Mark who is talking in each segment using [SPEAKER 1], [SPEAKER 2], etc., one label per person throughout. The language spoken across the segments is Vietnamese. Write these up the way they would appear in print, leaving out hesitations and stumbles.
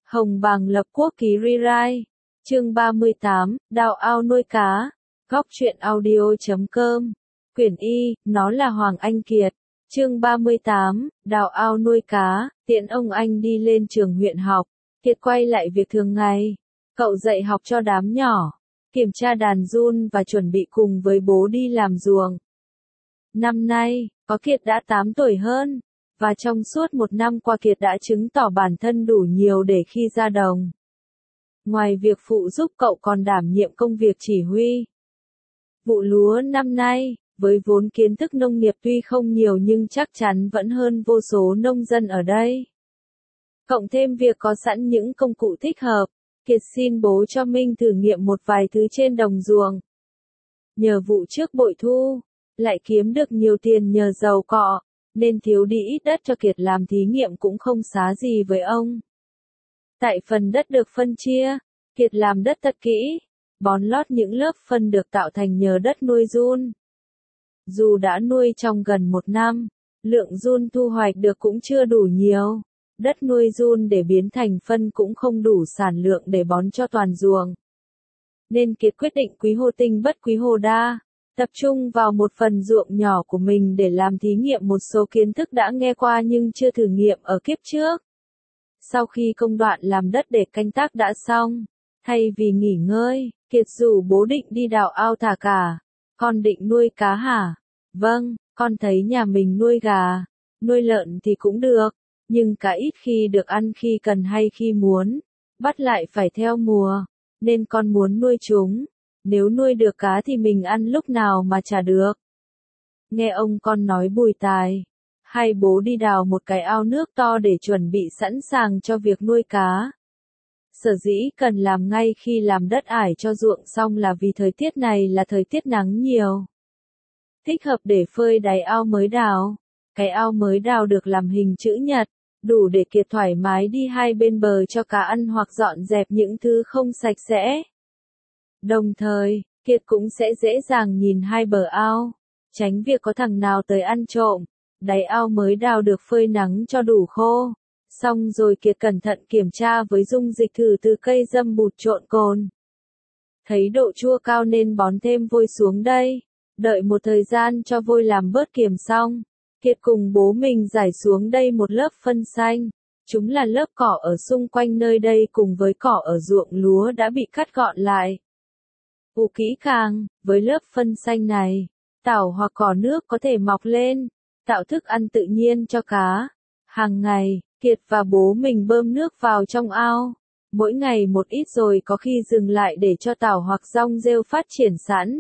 [SPEAKER 1] Hồng Bàng lập quốc ký rewrite. Chương 38, đào ao nuôi cá. Góc truyện audio.com. Quyển Y, nó là Hoàng Anh Kiệt. Chương 38, đào ao nuôi cá, tiễn ông anh đi lên trường huyện học. Kiệt quay lại việc thường ngày. Cậu dạy học cho đám nhỏ, kiểm tra đàn giun và chuẩn bị cùng với bố đi làm ruộng. Năm nay, có Kiệt đã 8 tuổi hơn, và trong suốt một năm qua Kiệt đã chứng tỏ bản thân đủ nhiều để khi ra đồng. Ngoài việc phụ giúp cậu còn đảm nhiệm công việc chỉ huy. Vụ lúa năm nay, với vốn kiến thức nông nghiệp tuy không nhiều nhưng chắc chắn vẫn hơn vô số nông dân ở đây. Cộng thêm việc có sẵn những công cụ thích hợp, Kiệt xin bố cho Minh thử nghiệm một vài thứ trên đồng ruộng. Nhờ vụ trước bội thu, lại kiếm được nhiều tiền nhờ giàu cọ, nên thiếu đi ít đất cho Kiệt làm thí nghiệm cũng không xá gì với ông. Tại phần đất được phân chia, Kiệt làm đất thật kỹ, bón lót những lớp phân được tạo thành nhờ đất nuôi giun. Dù đã nuôi trong gần một năm, lượng giun thu hoạch được cũng chưa đủ nhiều. Đất nuôi giun để biến thành phân cũng không đủ sản lượng để bón cho toàn ruộng. Nên Kiệt quyết định quý hồ tinh bất quý hồ đa, tập trung vào một phần ruộng nhỏ của mình để làm thí nghiệm một số kiến thức đã nghe qua nhưng chưa thử nghiệm ở kiếp trước. Sau khi công đoạn làm đất để canh tác đã xong, thay vì nghỉ ngơi, Kiệt rủ bố định đi đào ao thả cá. Con định nuôi cá hả? Vâng, con thấy nhà mình nuôi gà, nuôi lợn thì cũng được, nhưng cá ít khi được ăn khi cần hay khi muốn, bắt lại phải theo mùa, nên con muốn nuôi chúng. Nếu nuôi được cá thì mình ăn lúc nào mà chả được. Nghe ông con nói bùi tài, hai bố đi đào một cái ao nước to để chuẩn bị sẵn sàng cho việc nuôi cá. Sở dĩ cần làm ngay khi làm đất ải cho ruộng xong là vì thời tiết này là thời tiết nắng nhiều. Thích hợp để phơi đáy ao mới đào. Cái ao mới đào được làm hình chữ nhật, đủ để Kiệt thoải mái đi hai bên bờ cho cá ăn hoặc dọn dẹp những thứ không sạch sẽ. Đồng thời, Kiệt cũng sẽ dễ dàng nhìn hai bờ ao, tránh việc có thằng nào tới ăn trộm. Đáy ao mới đào được phơi nắng cho đủ khô. Xong rồi Kiệt cẩn thận kiểm tra với dung dịch thử từ cây dâm bụt trộn cồn. Thấy độ chua cao nên bón thêm vôi xuống đây. Đợi một thời gian cho vôi làm bớt kiềm xong, Kiệt cùng bố mình rải xuống đây một lớp phân xanh. Chúng là lớp cỏ ở xung quanh nơi đây cùng với cỏ ở ruộng lúa đã bị cắt gọn lại. Ủ kỹ càng, với lớp phân xanh này, tảo hoặc cỏ nước có thể mọc lên, tạo thức ăn tự nhiên cho cá. Hàng ngày, Kiệt và bố mình bơm nước vào trong ao, mỗi ngày một ít rồi có khi dừng lại để cho tảo hoặc dong rêu phát triển sẵn.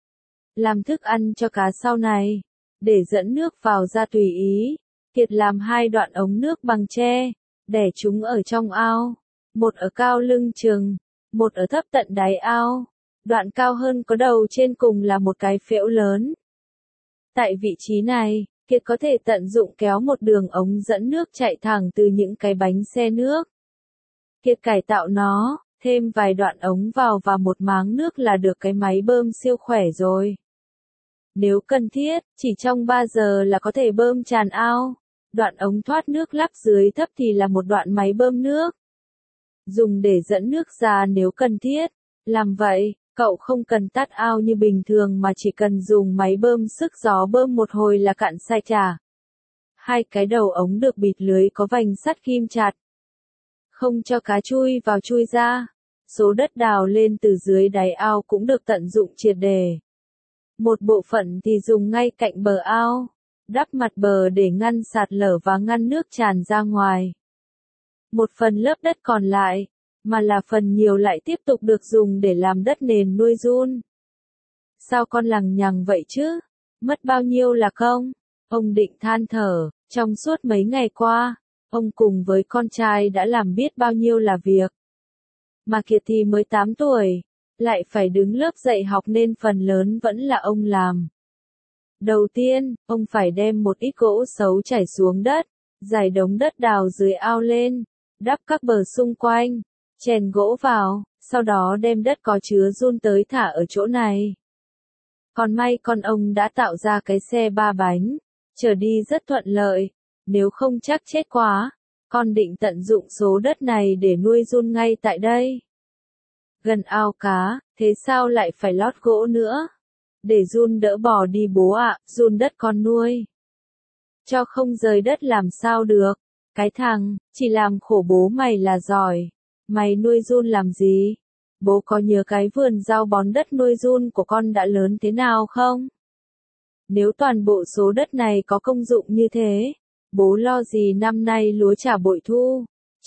[SPEAKER 1] Làm thức ăn cho cá sau này, để dẫn nước vào ra tùy ý, Kiệt làm 2 đoạn ống nước bằng tre, để chúng ở trong ao, một ở cao lưng chừng, một ở thấp tận đáy ao. Đoạn cao hơn có đầu trên cùng là một cái phễu lớn. Tại vị trí này, Kiệt có thể tận dụng kéo một đường ống dẫn nước chạy thẳng từ những cái bánh xe nước. Kiệt cải tạo nó, thêm vài đoạn ống vào và một máng nước là được cái máy bơm siêu khỏe rồi. Nếu cần thiết, chỉ trong 3 giờ là có thể bơm tràn ao. Đoạn ống thoát nước lắp dưới thấp thì là một đoạn máy bơm nước, dùng để dẫn nước ra nếu cần thiết. Làm vậy, cậu không cần tắt ao như bình thường mà chỉ cần dùng máy bơm sức gió bơm một hồi là cạn sạch chả. 2 cái đầu ống được bịt lưới có vành sắt ghim chặt, không cho cá chui vào chui ra. Số đất đào lên từ dưới đáy ao cũng được tận dụng triệt để. Một bộ phận thì dùng ngay cạnh bờ ao, đắp mặt bờ để ngăn sạt lở và ngăn nước tràn ra ngoài. Một phần lớp đất còn lại, mà là phần nhiều lại tiếp tục được dùng để làm đất nền nuôi giun. Sao con lằng nhằng vậy chứ? Mất bao nhiêu là công? Ông Định than thở, trong suốt mấy ngày qua, ông cùng với con trai đã làm biết bao nhiêu là việc. Mà Kiệt thì mới 8 tuổi, lại phải đứng lớp dạy học nên phần lớn vẫn là ông làm. Đầu tiên, ông phải đem một ít gỗ xấu trải xuống đất, rải đống đất đào dưới ao lên, đắp các bờ xung quanh, chèn gỗ vào, sau đó đem đất có chứa giun tới thả ở chỗ này. Còn may con ông đã tạo ra cái xe 3 bánh, chở đi rất thuận lợi, nếu không chắc chết quá. Con định tận dụng số đất này để nuôi giun ngay tại đây. Gần ao cá, thế sao lại phải lót gỗ nữa? Để giun đỡ bò đi bố ạ, giun đất con nuôi. Cho không rời đất làm sao được? Cái thằng, chỉ làm khổ bố mày là giỏi. Mày nuôi giun làm gì? Bố có nhớ cái vườn rau bón đất nuôi giun của con đã lớn thế nào không? Nếu toàn bộ số đất này có công dụng như thế, bố lo gì năm nay lúa chả bội thu.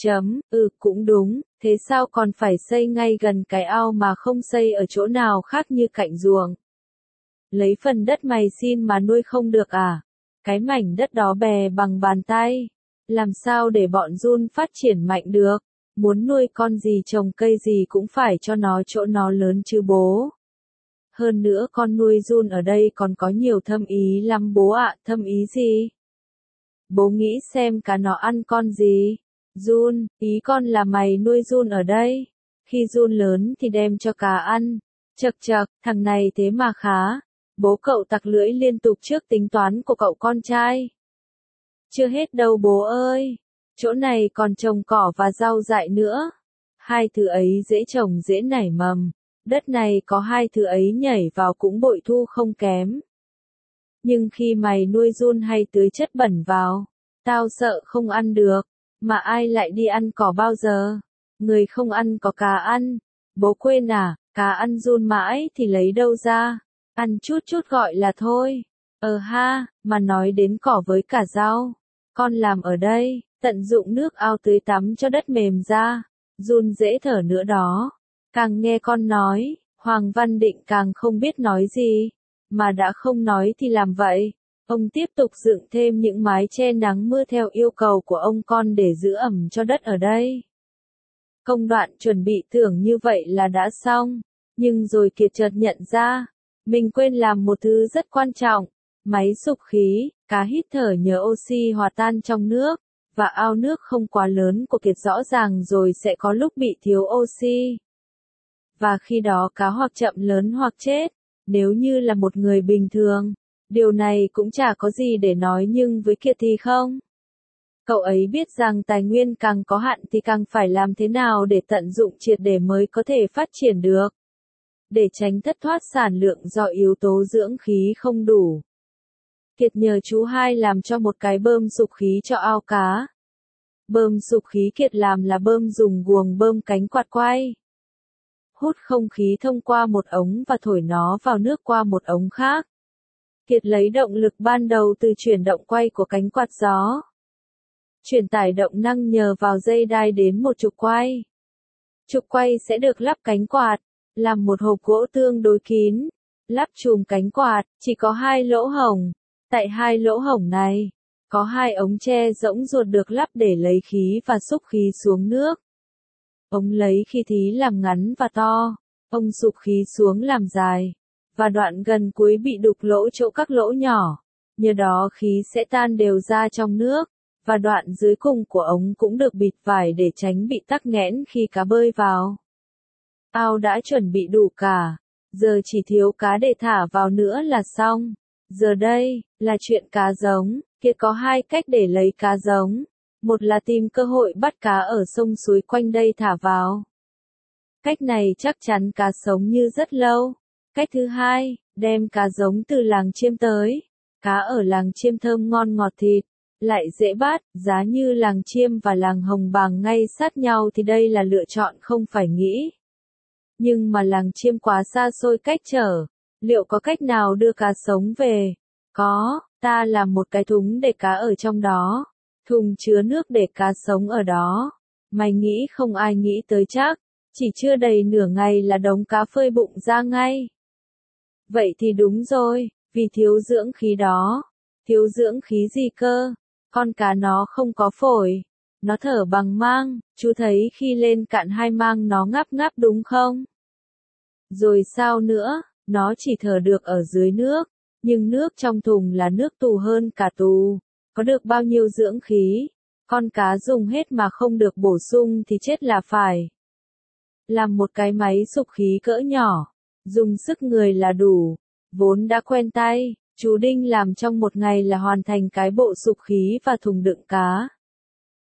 [SPEAKER 1] Cũng đúng, thế sao còn phải xây ngay gần cái ao mà không xây ở chỗ nào khác như cạnh ruộng? Lấy phần đất mày xin mà nuôi không được à? Cái mảnh đất đó bè bằng bàn tay. Làm sao để bọn giun phát triển mạnh được? Muốn nuôi con gì trồng cây gì cũng phải cho nó chỗ nó lớn chứ bố. Hơn nữa con nuôi giun ở đây còn có nhiều thâm ý lắm bố ạ. Thâm ý gì? Bố nghĩ xem cá nó ăn con gì? Giun, ý con là mày nuôi giun ở đây. Khi giun lớn thì đem cho cá ăn. Chậc chậc, thằng này thế mà khá. Bố cậu tặc lưỡi liên tục trước tính toán của cậu con trai. Chưa hết đâu bố ơi. Chỗ này còn trồng cỏ và rau dại nữa. Hai thứ ấy dễ trồng dễ nảy mầm. Đất này có hai thứ ấy nhảy vào cũng bội thu không kém. Nhưng khi mày nuôi giun hay tưới chất bẩn vào, tao sợ không ăn được. Mà ai lại đi ăn cỏ bao giờ? Người không ăn có cá ăn. Bố quên à, cá ăn giun mãi thì lấy đâu ra? Ăn chút chút gọi là thôi. Ha, mà nói đến cỏ với cả rau. Con làm ở đây, tận dụng nước ao tưới tắm cho đất mềm ra. Giun dễ thở nữa đó. Càng nghe con nói, Hoàng Văn Định càng không biết nói gì. Mà đã không nói thì làm vậy. Ông tiếp tục dựng thêm những mái che nắng mưa theo yêu cầu của ông con để giữ ẩm cho đất ở đây. Công đoạn chuẩn bị tưởng như vậy là đã xong. Nhưng rồi Kiệt chợt nhận ra, mình quên làm một thứ rất quan trọng. Máy sục khí, cá hít thở nhờ oxy hòa tan trong nước. Và ao nước không quá lớn của Kiệt rõ ràng rồi sẽ có lúc bị thiếu oxy. Và khi đó cá hoặc chậm lớn hoặc chết. Nếu như là một người bình thường, điều này cũng chả có gì để nói nhưng với Kiệt thì không. Cậu ấy biết rằng tài nguyên càng có hạn thì càng phải làm thế nào để tận dụng triệt để mới có thể phát triển được. Để tránh thất thoát sản lượng do yếu tố dưỡng khí không đủ. Kiệt nhờ chú hai làm cho một cái bơm sục khí cho ao cá. Bơm sục khí Kiệt làm là bơm dùng guồng bơm cánh quạt quay. Hút không khí thông qua một ống và thổi nó vào nước qua một ống khác. Kiệt lấy động lực ban đầu từ chuyển động quay của cánh quạt gió. Truyền tải động năng nhờ vào dây đai đến một trục quay. Trục quay sẽ được lắp cánh quạt, làm một hộp gỗ tương đối kín. Lắp chùm cánh quạt, chỉ có hai lỗ hổng. Tại hai lỗ hổng này, có hai ống tre rỗng ruột được lắp để lấy khí và xúc khí xuống nước. Ống lấy khí thí làm ngắn và to, ống sục khí xuống làm dài, và đoạn gần cuối bị đục lỗ chỗ các lỗ nhỏ. Nhờ đó khí sẽ tan đều ra trong nước, và đoạn dưới cùng của ống cũng được bịt vải để tránh bị tắc nghẽn khi cá bơi vào. Ao đã chuẩn bị đủ cả, giờ chỉ thiếu cá để thả vào nữa là xong. Giờ đây, là chuyện cá giống. Kiệt có hai cách để lấy cá giống. Một là tìm cơ hội bắt cá ở sông suối quanh đây thả vào. Cách này chắc chắn cá sống như rất lâu. Cách thứ hai, đem cá giống từ làng Chiêm tới. Cá ở làng Chiêm thơm ngon ngọt thịt, lại dễ bắt, giá như làng Chiêm và làng Hồng Bàng ngay sát nhau thì đây là lựa chọn không phải nghĩ. Nhưng mà làng Chiêm quá xa xôi cách trở, liệu có cách nào đưa cá sống về? Có, ta làm một cái thúng để cá ở trong đó. Thùng chứa nước để cá sống ở đó. Mày nghĩ không ai nghĩ tới chắc. Chỉ chưa đầy nửa ngày là đống cá phơi bụng ra ngay. Vậy thì đúng rồi, vì thiếu dưỡng khí đó. Thiếu dưỡng khí gì cơ? Con cá nó không có phổi. Nó thở bằng mang, chú thấy khi lên cạn hai mang nó ngáp ngáp đúng không? Rồi sao nữa, nó chỉ thở được ở dưới nước. Nhưng nước trong thùng là nước tù hơn cả tù. Có được bao nhiêu dưỡng khí? Con cá dùng hết mà không được bổ sung thì chết là phải. Làm một cái máy sục khí cỡ nhỏ. Dùng sức người là đủ. Vốn đã quen tay, chú Đinh làm trong một ngày là hoàn thành cái bộ sục khí và thùng đựng cá.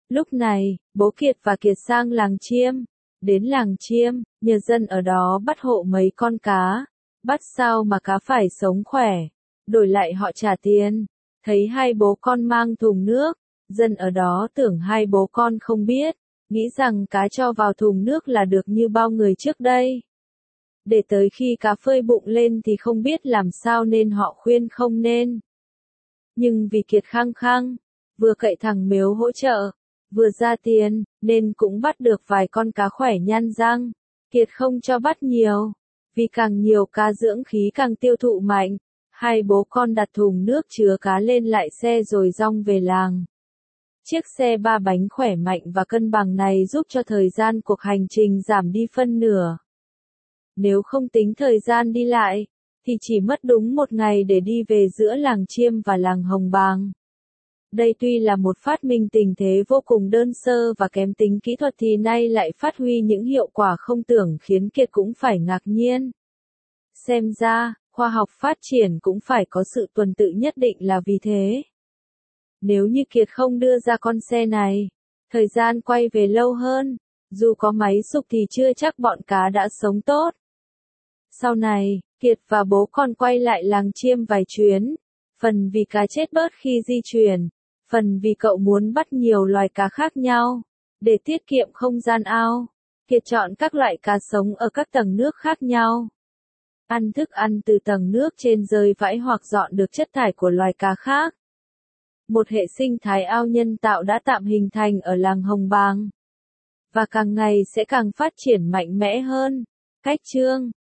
[SPEAKER 1] Lúc này, bố Kiệt và Kiệt sang làng Chiêm. Đến làng Chiêm, nhờ dân ở đó bắt hộ mấy con cá. Bắt sao mà cá phải sống khỏe. Đổi lại họ trả tiền. Thấy hai bố con mang thùng nước. Dân ở đó tưởng hai bố con không biết. Nghĩ rằng cá cho vào thùng nước là được như bao người trước đây. Để tới khi cá phơi bụng lên thì không biết làm sao nên họ khuyên không nên. Nhưng vì Kiệt khăng khăng, vừa cậy thằng Mếu hỗ trợ, vừa ra tiền, nên cũng bắt được vài con cá khỏe nhăn răng. Kiệt không cho bắt nhiều, vì càng nhiều cá dưỡng khí càng tiêu thụ mạnh. Hai bố con đặt thùng nước chứa cá lên lại xe rồi dong về làng. Chiếc xe 3 bánh khỏe mạnh và cân bằng này giúp cho thời gian cuộc hành trình giảm đi phân nửa. Nếu không tính thời gian đi lại, thì chỉ mất đúng 1 ngày để đi về giữa làng Chiêm và làng Hồng Bàng. Đây tuy là một phát minh tình thế vô cùng đơn sơ và kém tính kỹ thuật thì nay lại phát huy những hiệu quả không tưởng khiến Kiệt cũng phải ngạc nhiên. Xem ra, khoa học phát triển cũng phải có sự tuần tự nhất định là vì thế. Nếu như Kiệt không đưa ra con xe này, thời gian quay về lâu hơn, dù có máy xúc thì chưa chắc bọn cá đã sống tốt. Sau này, Kiệt và bố con quay lại làng Chiêm vài chuyến, phần vì cá chết bớt khi di chuyển, phần vì cậu muốn bắt nhiều loài cá khác nhau. Để tiết kiệm không gian ao, Kiệt chọn các loại cá sống ở các tầng nước khác nhau. Ăn thức ăn từ tầng nước trên rơi vãi hoặc dọn được chất thải của loài cá khác. Một hệ sinh thái ao nhân tạo đã tạm hình thành ở làng Hồng Bàng. Và càng ngày sẽ càng phát triển mạnh mẽ hơn. Cách chương